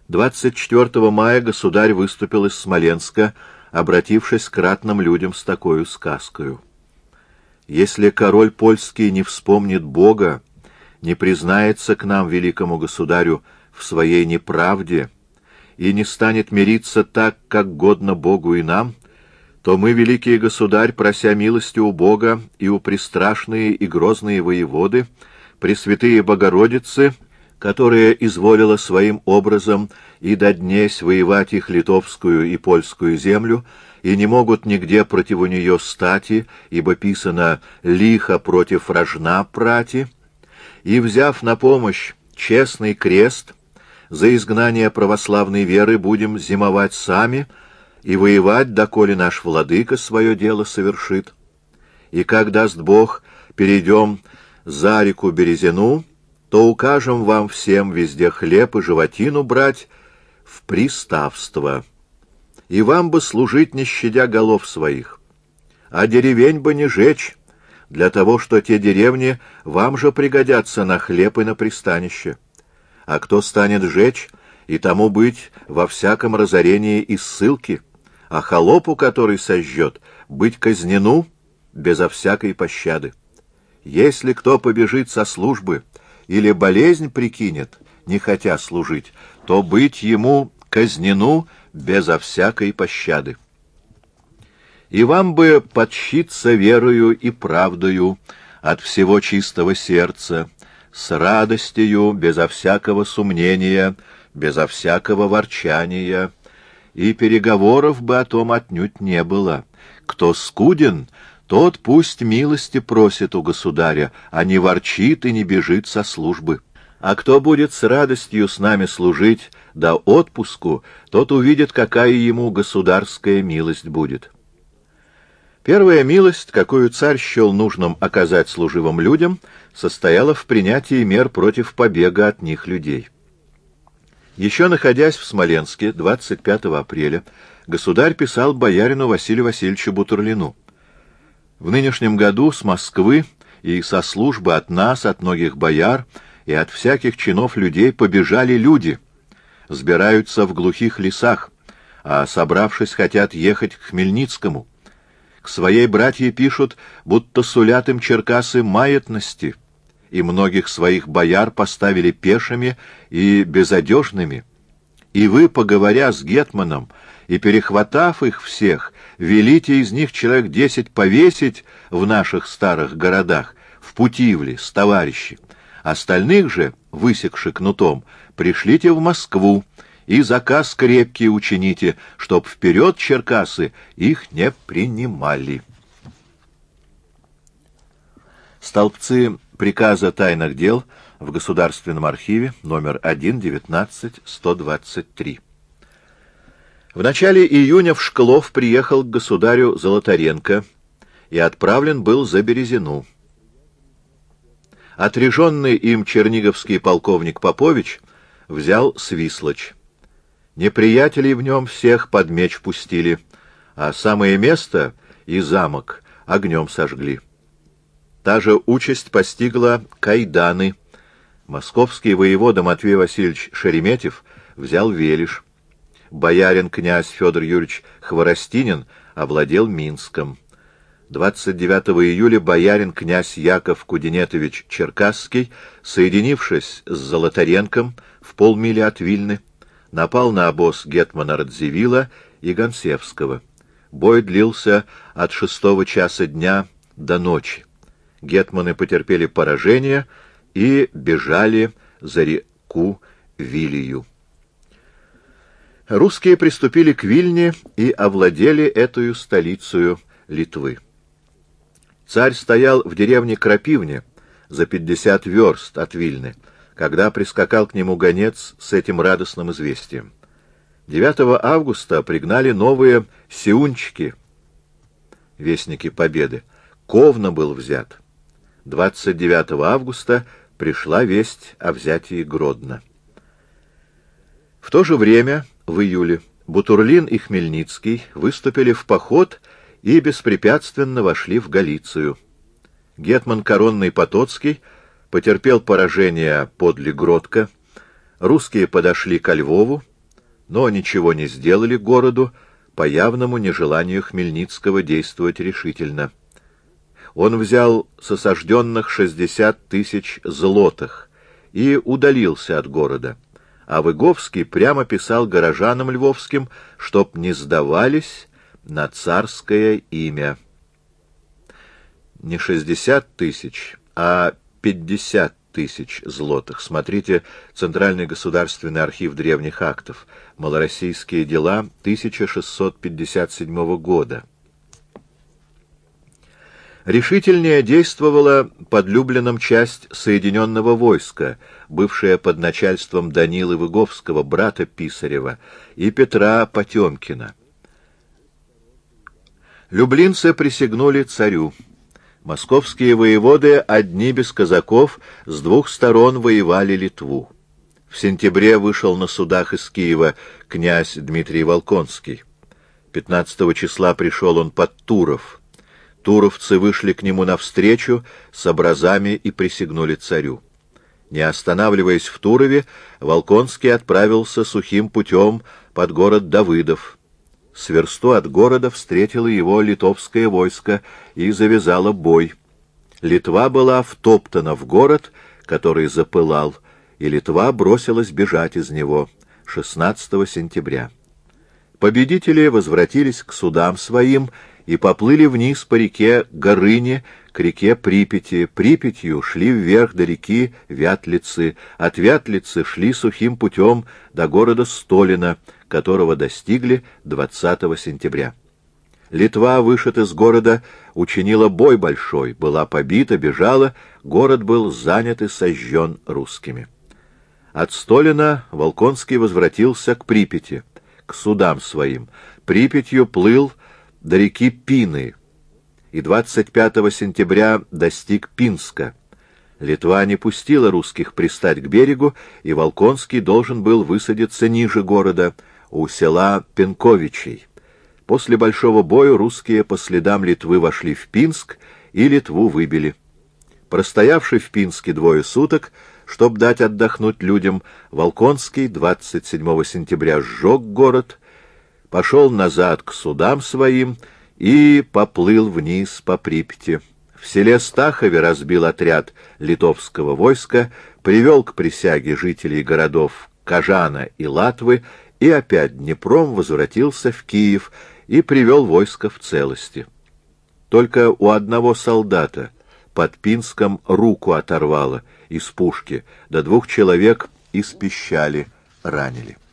24 мая государь выступил из Смоленска, обратившись к ратным людям с такою сказкою: «Если король польский не вспомнит Бога, не признается к нам, великому государю, в своей неправде и не станет мириться так, как годно Богу и нам, то мы, великий государь, прося милости у Бога и у престрашные и грозные воеводы, пресвятые Богородицы, которая изволила своим образом и до днесь воевать их литовскую и польскую землю, и не могут нигде против нее стати, ибо писано «лихо против рожна прати», и, взяв на помощь честный крест, за изгнание православной веры будем зимовать сами и воевать, доколе наш владыка свое дело совершит. И как даст Бог, перейдем за реку Березину, то укажем вам всем везде хлеб и животину брать в приставство. И вам бы служить, не щадя голов своих, а деревень бы не жечь, для того, что те деревни вам же пригодятся на хлеб и на пристанище. А кто станет жечь, и тому быть во всяком разорении и ссылке, а холопу, который сожжет, быть казнену безо всякой пощады. Если кто побежит со службы или болезнь прикинет, не хотя служить, то быть ему казнену безо всякой пощады. И вам бы подщиться верою и правдою от всего чистого сердца, с радостью, безо всякого сомнения, безо всякого ворчания, и переговоров бы о том отнюдь не было. Кто скуден, тот пусть милости просит у государя, а не ворчит и не бежит со службы. А кто будет с радостью с нами служить до отпуску, тот увидит, какая ему государская милость будет». Первая милость, какую царь счел нужным оказать служивым людям, состояла в принятии мер против побега от них людей. Еще находясь в Смоленске 25 апреля, государь писал боярину Василию Васильевичу Бутурлину: «В нынешнем году с Москвы и со службы от нас, от многих бояр и от всяких чинов людей побежали люди, сбираются в глухих лесах, а, собравшись, хотят ехать к Хмельницкому. К своей братье пишут, будто сулят им Черкасы маятности, и многих своих бояр поставили пешими и безодежными. И вы, поговоря с гетманом и перехватав их всех, велите из них человек 10 повесить в наших старых городах, в Путивле, с товарищи. Остальных же, высекши кнутом, пришлите в Москву, и заказ крепкий учините, чтоб вперед Черкасы их не принимали». Столбцы приказа тайных дел в Государственном архиве, номер 1-19-123. В начале июня в Шклов приехал к государю Золотаренко и отправлен был за Березину. Отряженный им черниговский полковник Попович взял Свислочь. Неприятелей в нем всех под меч пустили, а самое место и замок огнем сожгли. Та же участь постигла Кайданы. Московский воевода Матвей Васильевич Шереметьев взял Велиш. Боярин князь Федор Юрьевич Хворостинин овладел Минском. 29 июля боярин князь Яков Кудинетович Черкасский, соединившись с Золотаренком в полмили от Вильны, напал на обоз гетмана Радзивилла и Гонсевского. Бой длился от 6 часа дня до ночи. Гетманы потерпели поражение и бежали за реку Вилью. Русские приступили к Вильне и овладели эту столицею Литвы. Царь стоял в деревне Крапивне за 50 верст от Вильны, когда прискакал к нему гонец с этим радостным известием. 9 августа пригнали новые сеунчики, вестники победы. Ковна был взят. 29 августа пришла весть о взятии Гродно. В то же время, в июле, Бутурлин и Хмельницкий выступили в поход и беспрепятственно вошли в Галицию. Гетман Коронный Потоцкий потерпел поражение подле Гродка, русские подошли ко Львову, но ничего не сделали городу по явному нежеланию Хмельницкого действовать решительно. Он взял с осажденных 60 тысяч злотых и удалился от города, а Выговский прямо писал горожанам львовским, чтоб не сдавались на царское имя. Не 60 тысяч, а 50 тысяч злотых. Смотрите Центральный государственный архив древних актов. Малороссийские дела 1657 года. Решительнее действовала под Люблином часть соединенного войска, бывшая под начальством Данилы Выговского, брата Писарева, и Петра Потемкина. Люблинцы присягнули царю. Московские воеводы, одни без казаков, с двух сторон воевали Литву. В сентябре вышел на судах из Киева князь Дмитрий Волконский. 15 числа пришел он под Туров. Туровцы вышли к нему навстречу с образами и присягнули царю. Не останавливаясь в Турове, Волконский отправился сухим путем под город Давыдов. С версту от города встретило его литовское войско и завязало бой. Литва была втоптана в город, который запылал, и Литва бросилась бежать из него 16 сентября. Победители возвратились к судам своим и поплыли вниз по реке Горыне к реке Припяти. Припятью шли вверх до реки Вятлицы, от Вятлицы шли сухим путем до города Столина, которого достигли 20 сентября. Литва, вышед из города, учинила бой большой, была побита, бежала, город был занят и сожжен русскими. От Столина Волконский возвратился к Припяти, к судам своим. Припятью плыл до реки Пины и 25 сентября достиг Пинска. Литва не пустила русских пристать к берегу, и Волконский должен был высадиться ниже города, у села Пенковичей. После большого боя русские по следам Литвы вошли в Пинск и Литву выбили. Простоявший в Пинске 2 суток, чтоб дать отдохнуть людям, Волконский 27 сентября сжег город, пошел назад к судам своим и поплыл вниз по Припяти. В селе Стахове разбил отряд литовского войска, привел к присяге жителей городов Кажана и Латвы и опять Днепром возвратился в Киев и привел войско в целости. Только у одного солдата под Пинском руку оторвало из пушки, до 2 человек из Пищали ранили.